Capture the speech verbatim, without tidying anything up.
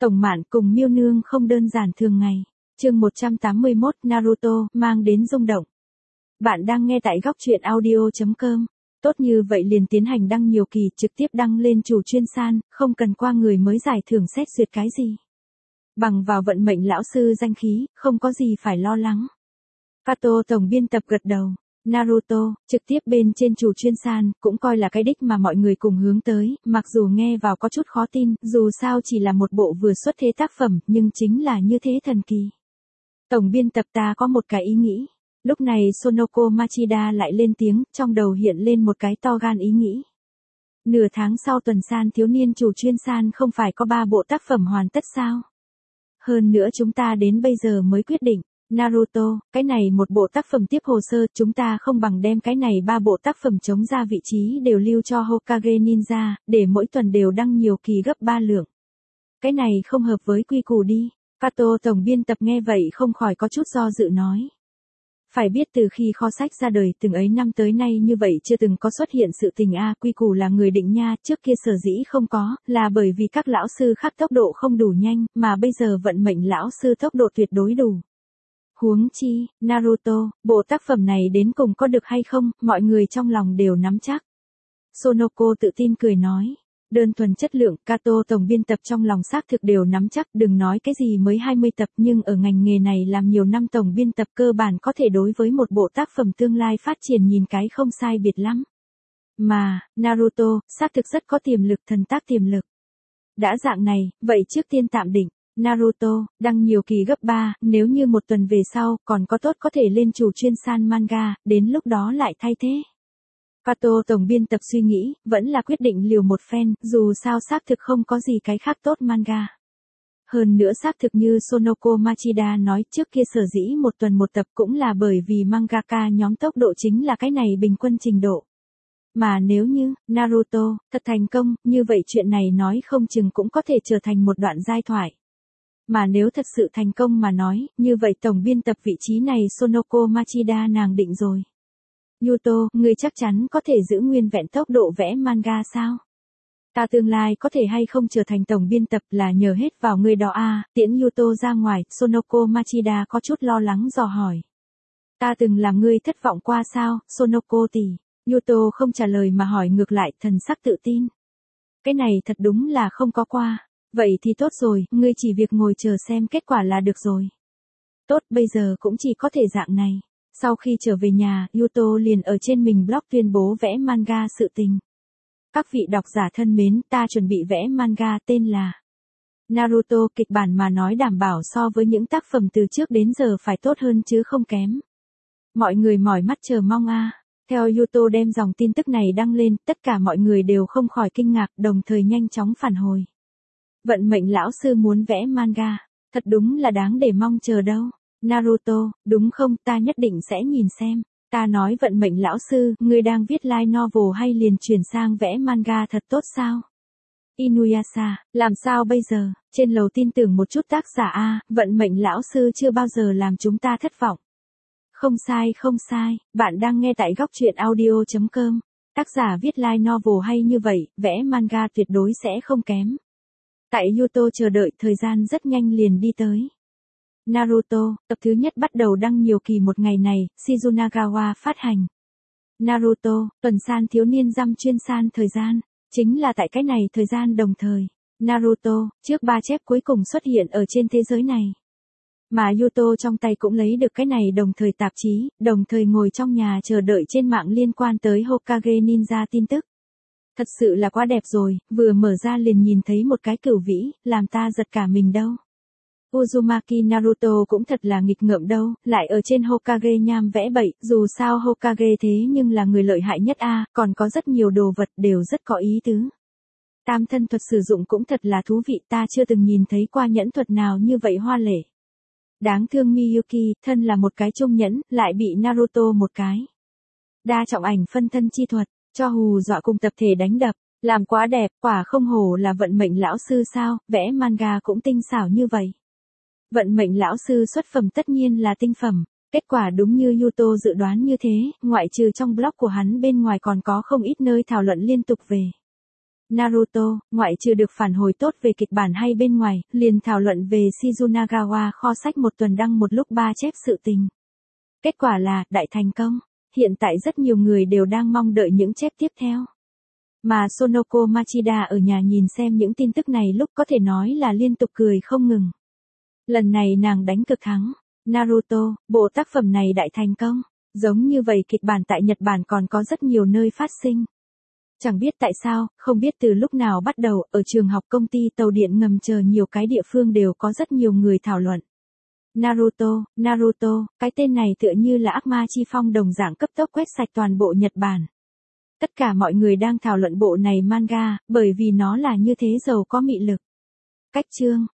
Tổng Mạn cùng Miêu Nương không đơn giản thường ngày. Chương một trăm tám mươi mốt Naruto mang đến rung động. Bạn đang nghe tại góc truyện audio chấm com. Tốt như vậy liền tiến hành đăng nhiều kỳ, trực tiếp đăng lên chủ chuyên san, không cần qua người mới giải thưởng xét duyệt cái gì. Bằng vào vận mệnh lão sư danh khí, không có gì phải lo lắng. Kato tổng biên tập gật đầu. Naruto, trực tiếp bên trên chủ chuyên san, cũng coi là cái đích mà mọi người cùng hướng tới, mặc dù nghe vào có chút khó tin, dù sao chỉ là một bộ vừa xuất thế tác phẩm, nhưng chính là như thế thần kỳ. Tổng biên tập ta có một cái ý nghĩ. Lúc này Sonoko Machida lại lên tiếng, trong đầu hiện lên một cái to gan ý nghĩ. Nửa tháng sau tuần san thiếu niên chủ chuyên san không phải có ba bộ tác phẩm hoàn tất sao? Hơn nữa chúng ta đến bây giờ mới quyết định. Naruto, cái này một bộ tác phẩm tiếp hồ sơ, chúng ta không bằng đem cái này ba bộ tác phẩm chống ra vị trí đều lưu cho Hokage Ninja, để mỗi tuần đều đăng nhiều kỳ gấp ba lượng. Cái này không hợp với quy củ đi. Kato tổng biên tập nghe vậy không khỏi có chút do dự nói. Phải biết từ khi kho sách ra đời từng ấy năm tới nay như vậy chưa từng có xuất hiện sự tình a, quy củ là người định nha, trước kia sở dĩ không có, là bởi vì các lão sư khác tốc độ không đủ nhanh, mà bây giờ vận mệnh lão sư tốc độ tuyệt đối đủ. Huống chi, Naruto, bộ tác phẩm này đến cùng có được hay không, mọi người trong lòng đều nắm chắc. Sonoko tự tin cười nói. Đơn thuần chất lượng, Kato tổng biên tập trong lòng xác thực đều nắm chắc, đừng nói cái gì mới hai mươi tập, nhưng ở ngành nghề này làm nhiều năm tổng biên tập cơ bản có thể đối với một bộ tác phẩm tương lai phát triển nhìn cái không sai biệt lắm. Mà, Naruto, xác thực rất có tiềm lực, thần tác tiềm lực. Đã dạng này, vậy trước tiên tạm định. Naruto, đăng nhiều kỳ gấp ba, nếu như một tuần về sau, còn có tốt có thể lên chủ chuyên san manga, đến lúc đó lại thay thế. Kato tổng biên tập suy nghĩ, vẫn là quyết định liều một phen, dù sao xác thực không có gì cái khác tốt manga. Hơn nữa xác thực như Sonoko Machida nói trước kia sở dĩ một tuần một tập cũng là bởi vì mangaka nhóm tốc độ chính là cái này bình quân trình độ. Mà nếu như, Naruto, thật thành công, như vậy chuyện này nói không chừng cũng có thể trở thành một đoạn giai thoại. Mà nếu thật sự thành công mà nói, như vậy tổng biên tập vị trí này Sonoko Machida nàng định rồi. Yuto, ngươi chắc chắn có thể giữ nguyên vẹn tốc độ vẽ manga sao? Ta tương lai có thể hay không trở thành tổng biên tập là nhờ hết vào ngươi đó à, tiễn Yuto ra ngoài, Sonoko Machida có chút lo lắng dò hỏi. Ta từng làm ngươi thất vọng qua sao, Sonoko tỷ? Yuto không trả lời mà hỏi ngược lại, thần sắc tự tin. Cái này thật đúng là không có qua. Vậy thì tốt rồi, ngươi chỉ việc ngồi chờ xem kết quả là được rồi. Tốt, bây giờ cũng chỉ có thể dạng này. Sau khi trở về nhà, Yuto liền ở trên mình blog tuyên bố vẽ manga sự tình. Các vị độc giả thân mến, ta chuẩn bị vẽ manga tên là Naruto, kịch bản mà nói đảm bảo so với những tác phẩm từ trước đến giờ phải tốt hơn chứ không kém. Mọi người mỏi mắt chờ mong a. Theo Yuto đem dòng tin tức này đăng lên, tất cả mọi người đều không khỏi kinh ngạc, đồng thời nhanh chóng phản hồi. Vận mệnh lão sư muốn vẽ manga, thật đúng là đáng để mong chờ đâu. Naruto, đúng không, ta nhất định sẽ nhìn xem. Ta nói vận mệnh lão sư, ngươi đang viết light novel hay liền chuyển sang vẽ manga thật tốt sao? Inuyasha, làm sao bây giờ, trên lầu tin tưởng một chút tác giả a, vận mệnh lão sư chưa bao giờ làm chúng ta thất vọng. Không sai không sai, bạn đang nghe tại góc truyện audio chấm com. Tác giả viết light novel hay như vậy, vẽ manga tuyệt đối sẽ không kém. Tại Yuto chờ đợi thời gian rất nhanh liền đi tới. Naruto, tập thứ nhất bắt đầu đăng nhiều kỳ một ngày này, Shizunagawa phát hành. Naruto, tuần san thiếu niên dăm chuyên san thời gian, chính là tại cái này thời gian đồng thời. Naruto, trước ba chép cuối cùng xuất hiện ở trên thế giới này. Mà Yuto trong tay cũng lấy được cái này đồng thời tạp chí, đồng thời ngồi trong nhà chờ đợi trên mạng liên quan tới Hokage Ninja tin tức. Thật sự là quá đẹp rồi, vừa mở ra liền nhìn thấy một cái cửu vĩ, làm ta giật cả mình đâu. Uzumaki Naruto cũng thật là nghịch ngợm đâu, lại ở trên Hokage nham vẽ bậy, dù sao Hokage thế nhưng là người lợi hại nhất a, còn có rất nhiều đồ vật đều rất có ý tứ. Tam thân thuật sử dụng cũng thật là thú vị, ta chưa từng nhìn thấy qua nhẫn thuật nào như vậy hoa lệ. Đáng thương Miyuki, thân là một cái trung nhẫn, lại bị Naruto một cái đa trọng ảnh phân thân chi thuật, cho hù dọa cùng tập thể đánh đập, làm quá đẹp, quả không hổ là vận mệnh lão sư sao, vẽ manga cũng tinh xảo như vậy. Vận mệnh lão sư xuất phẩm tất nhiên là tinh phẩm, kết quả đúng như Yuto dự đoán như thế, ngoại trừ trong blog của hắn bên ngoài còn có không ít nơi thảo luận liên tục về Naruto, ngoại trừ được phản hồi tốt về kịch bản hay bên ngoài, liền thảo luận về Shizunagawa kho sách một tuần đăng một lúc ba chép sự tình. Kết quả là, đại thành công. Hiện tại rất nhiều người đều đang mong đợi những chép tiếp theo. Mà Sonoko Machida ở nhà nhìn xem những tin tức này lúc có thể nói là liên tục cười không ngừng. Lần này nàng đánh cực thắng. Naruto, bộ tác phẩm này đại thành công. Giống như vậy kịch bản tại Nhật Bản còn có rất nhiều nơi phát sinh. Chẳng biết tại sao, không biết từ lúc nào bắt đầu, ở trường học công ty tàu điện ngầm chờ nhiều cái địa phương đều có rất nhiều người thảo luận. Naruto, Naruto, cái tên này tựa như là ác ma chi phong đồng dạng cấp tốc quét sạch toàn bộ Nhật Bản. Tất cả mọi người đang thảo luận bộ này manga, bởi vì nó là như thế giàu có mị lực. Cách chương